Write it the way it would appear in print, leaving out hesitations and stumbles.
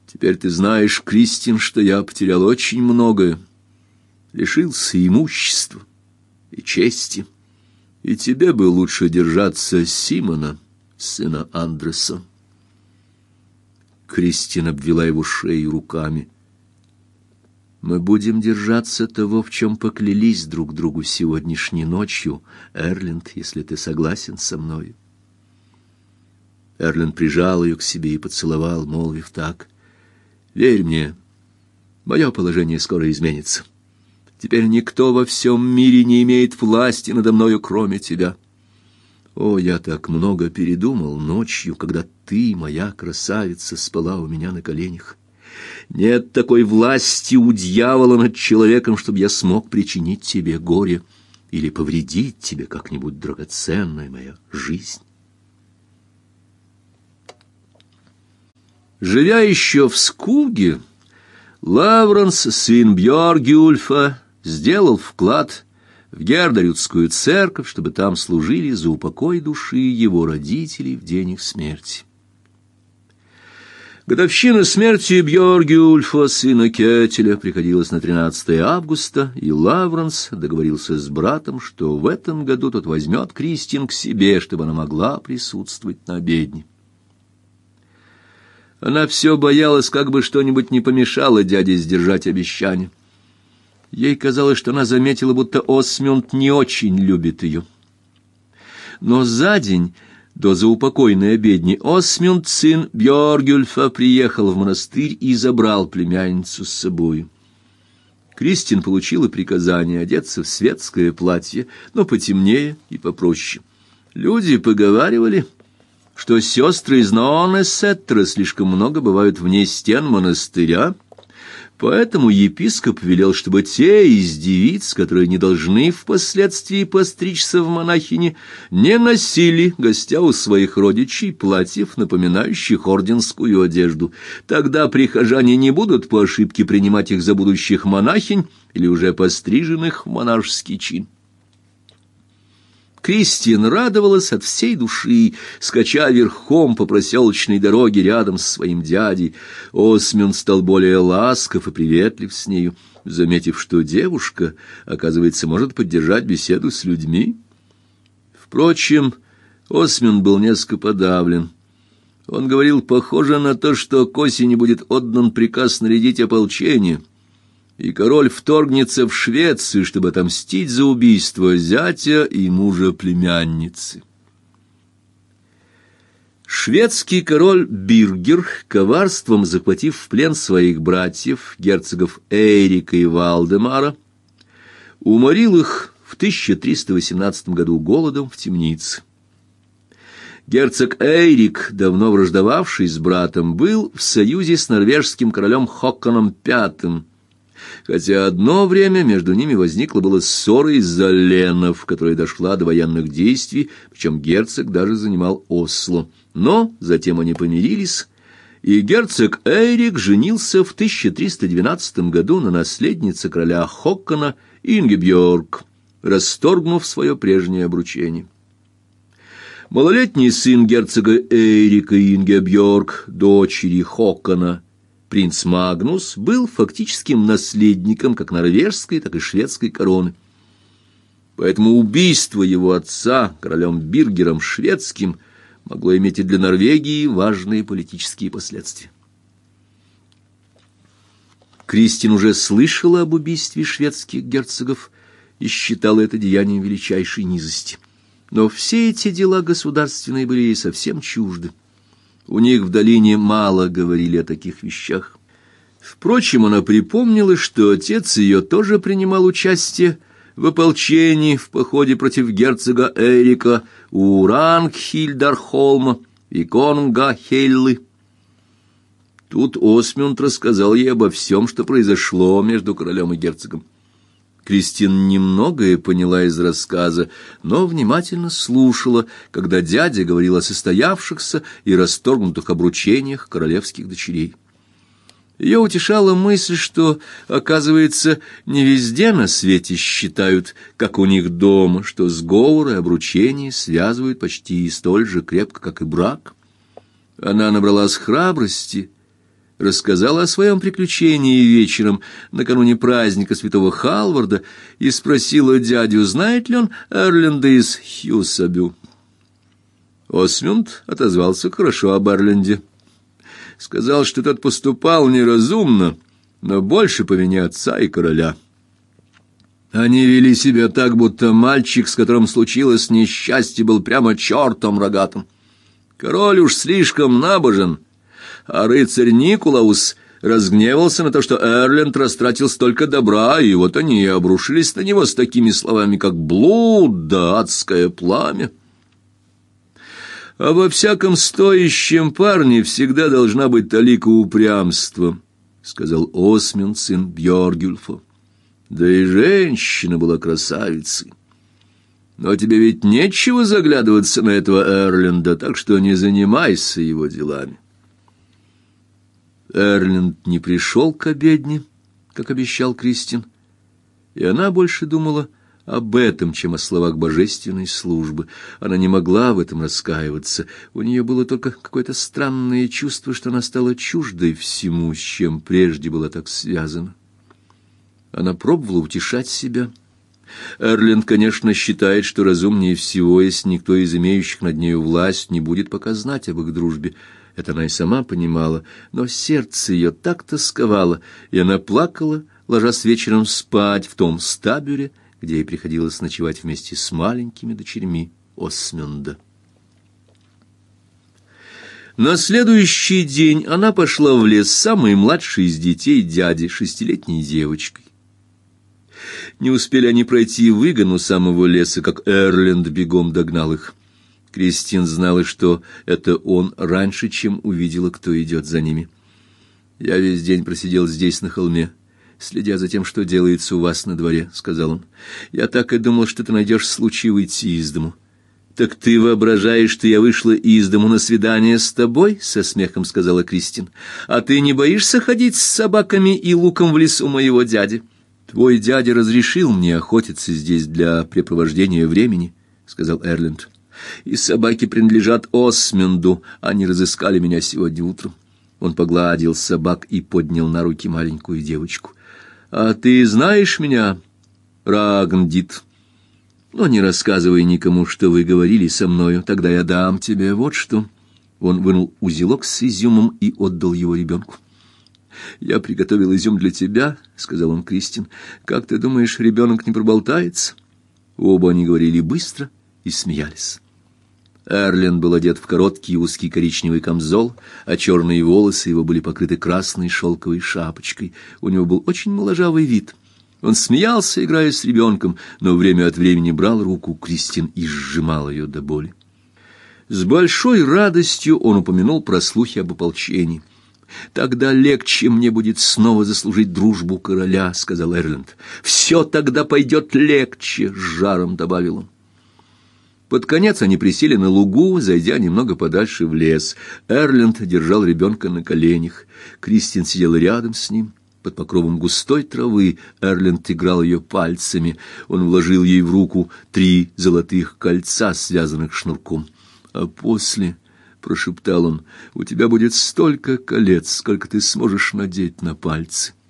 Теперь ты знаешь, Кристин, что я потерял очень многое, лишился имущества и чести, и тебе бы лучше держаться Симона, сына Андреса». Кристин обвела его шею руками. «Мы будем держаться того, в чем поклялись друг другу сегодняшней ночью, Эрлинд, если ты согласен со мной». Эрлинд прижал ее к себе и поцеловал, молвив так: «Верь мне, мое положение скоро изменится. Теперь никто во всем мире не имеет власти надо мною, кроме тебя. О, я так много передумал ночью, когда ты, моя красавица, спала у меня на коленях. Нет такой власти у дьявола над человеком, чтобы я смог причинить тебе горе или повредить тебе как-нибудь, драгоценная моя жизнь». Живя еще в Скуге, Лавренс, сын Бьоргюльфа, сделал вклад в Гердарютскую церковь, чтобы там служили за упокой души его родителей в день их смерти. Годовщина смерти Бьоргюльфа, сына Кетеля, приходилась на 13 августа, и Лавренс договорился с братом, что в этом году тот возьмет Кристин к себе, чтобы она могла присутствовать на обедне. Она все боялась, как бы что-нибудь не помешало дяде сдержать обещание. Ей казалось, что она заметила, будто Осмунд не очень любит ее. Но за день до заупокойной обедни Осмунд, сын Бьоргюльфа, приехал в монастырь и забрал племянницу с собой. Кристин получила приказание одеться в светское платье, но потемнее и попроще. Люди поговаривали, что сестры из Ноонесеттера слишком много бывают вне стен монастыря, поэтому епископ велел, чтобы те из девиц, которые не должны впоследствии постричься в монахини, не носили, гостя у своих родичей, платьев, напоминающих орденскую одежду. Тогда прихожане не будут по ошибке принимать их за будущих монахинь или уже постриженных в монашеский чин. Кристин радовалась от всей души, скача верхом по проселочной дороге рядом с своим дядей. Осмунд стал более ласков и приветлив с нею, заметив, что девушка, оказывается, может поддержать беседу с людьми. Впрочем, Осмунд был несколько подавлен. Он говорил, похоже на то, что к осени будет отдан приказ нарядить ополчение, и король вторгнется в Швецию, чтобы отомстить за убийство зятя и мужа племянницы. Шведский король Биргер, коварством захватив в плен своих братьев, герцогов Эйрика и Валдемара, уморил их в 1318 году голодом в темнице. Герцог Эйрик, давно враждовавший с братом, был в союзе с норвежским королем Хоконом V, хотя одно время между ними возникла была ссора из-за ленов, которая дошла до военных действий, причем герцог даже занимал Осло. Но затем они помирились, и герцог Эйрик женился в 1312 году на наследнице короля Хокона Ингебьорг, расторгнув свое прежнее обручение. Малолетний сын герцога Эйрика Ингебьорг, дочери Хокона, принц Магнус, был фактическим наследником как норвежской, так и шведской короны. Поэтому убийство его отца королем Биргером шведским могло иметь и для Норвегии важные политические последствия. Кристин уже слышала об убийстве шведских герцогов и считала это деянием величайшей низости. Но все эти дела государственные были ей совсем чужды. У них в долине мало говорили о таких вещах. Впрочем, она припомнила, что отец ее тоже принимал участие в ополчении в походе против герцога Эрика у Рангхильдархолма и Конгахеллы. Тут Осмунд рассказал ей обо всем, что произошло между королем и герцогом. Кристин немногое поняла из рассказа, но внимательно слушала, когда дядя говорил о состоявшихся и расторгнутых обручениях королевских дочерей. Ее утешала мысль, что, оказывается, не везде на свете считают, как у них дома, что сговоры и обручения связывают почти столь же крепко, как и брак. Она набралась храбрости рассказала о своем приключении вечером накануне праздника святого Халварда и спросила дядю, знает ли он Эрленда из Хьюсабю. Осмунд отозвался хорошо об Эрленде. Сказал, что тот поступал неразумно, но больше по вине отца и короля. Они вели себя так, будто мальчик, с которым случилось несчастье, был прямо чертом рогатым. Король уж слишком набожен, а рыцарь Никулаус разгневался на то, что Эрленд растратил столько добра, и вот они и обрушились на него с такими словами, как блуд да адское пламя. А во всяком стоящем парне всегда должна быть талика упрямства, сказал Осмунд, сын Бьоргюльфа. Да и женщина была красавицей. Но тебе ведь нечего заглядываться на этого Эрленда, так что не занимайся его делами. Эрленд не пришел к обедне, как обещал Кристин, и она больше думала об этом, чем о словах божественной службы. Она не могла в этом раскаиваться. У нее было только какое-то странное чувство, что она стала чуждой всему, с чем прежде была так связана. Она пробовала утешать себя. Эрленд, конечно, считает, что разумнее всего, если никто из имеющих над нею власть не будет пока знать об их дружбе. Это она и сама понимала, но сердце ее так тосковало, и она плакала, ложась вечером спать в том стабюре, где ей приходилось ночевать вместе с маленькими дочерьми Осмунда. На следующий день она пошла в лес с самой младшей из детей дяди, 6-летней девочкой. Не успели они пройти выгон у самого леса, как Эрленд бегом догнал их. Кристин знала, что это он, раньше, чем увидела, кто идет за ними. «Я весь день просидел здесь, на холме, следя за тем, что делается у вас на дворе», — сказал он. «Я так и думал, что ты найдешь случай выйти из дому». «Так ты воображаешь, что я вышла из дому на свидание с тобой?» — со смехом сказала Кристин. «А ты не боишься ходить с собаками и луком в лесу моего дяди?» «Твой дядя разрешил мне охотиться здесь для препровождения времени», — сказал Эрленд. «И собаки принадлежат Осмунду, они разыскали меня сегодня утром». Он погладил собак и поднял на руки маленькую девочку. «А ты знаешь меня, Рагндит? Но не рассказывай никому, что вы говорили со мною, тогда я дам тебе вот что». Он вынул узелок с изюмом и отдал его ребенку. «Я приготовил изюм для тебя», — сказал он Кристин. «Как ты думаешь, ребенок не проболтается?» Оба они говорили быстро и смеялись. Эрленд был одет в короткий узкий коричневый камзол, а черные волосы его были покрыты красной шелковой шапочкой. У него был очень моложавый вид. Он смеялся, играя с ребенком, но время от времени брал руку Кристин и сжимал ее до боли. С большой радостью он упомянул про слухи об ополчении. «Тогда легче мне будет снова заслужить дружбу короля», — сказал Эрленд. «Все тогда пойдет легче», — с жаром добавил он. Под конец они присели на лугу, зайдя немного подальше в лес. Эрленд держал ребенка на коленях. Кристин сидела рядом с ним. Под покровом густой травы Эрленд играл ее пальцами. Он вложил ей в руку 3 золотых кольца, связанных шнурком. «А после...» — прошептал он, — «у тебя будет столько колец, сколько ты сможешь надеть на пальцы».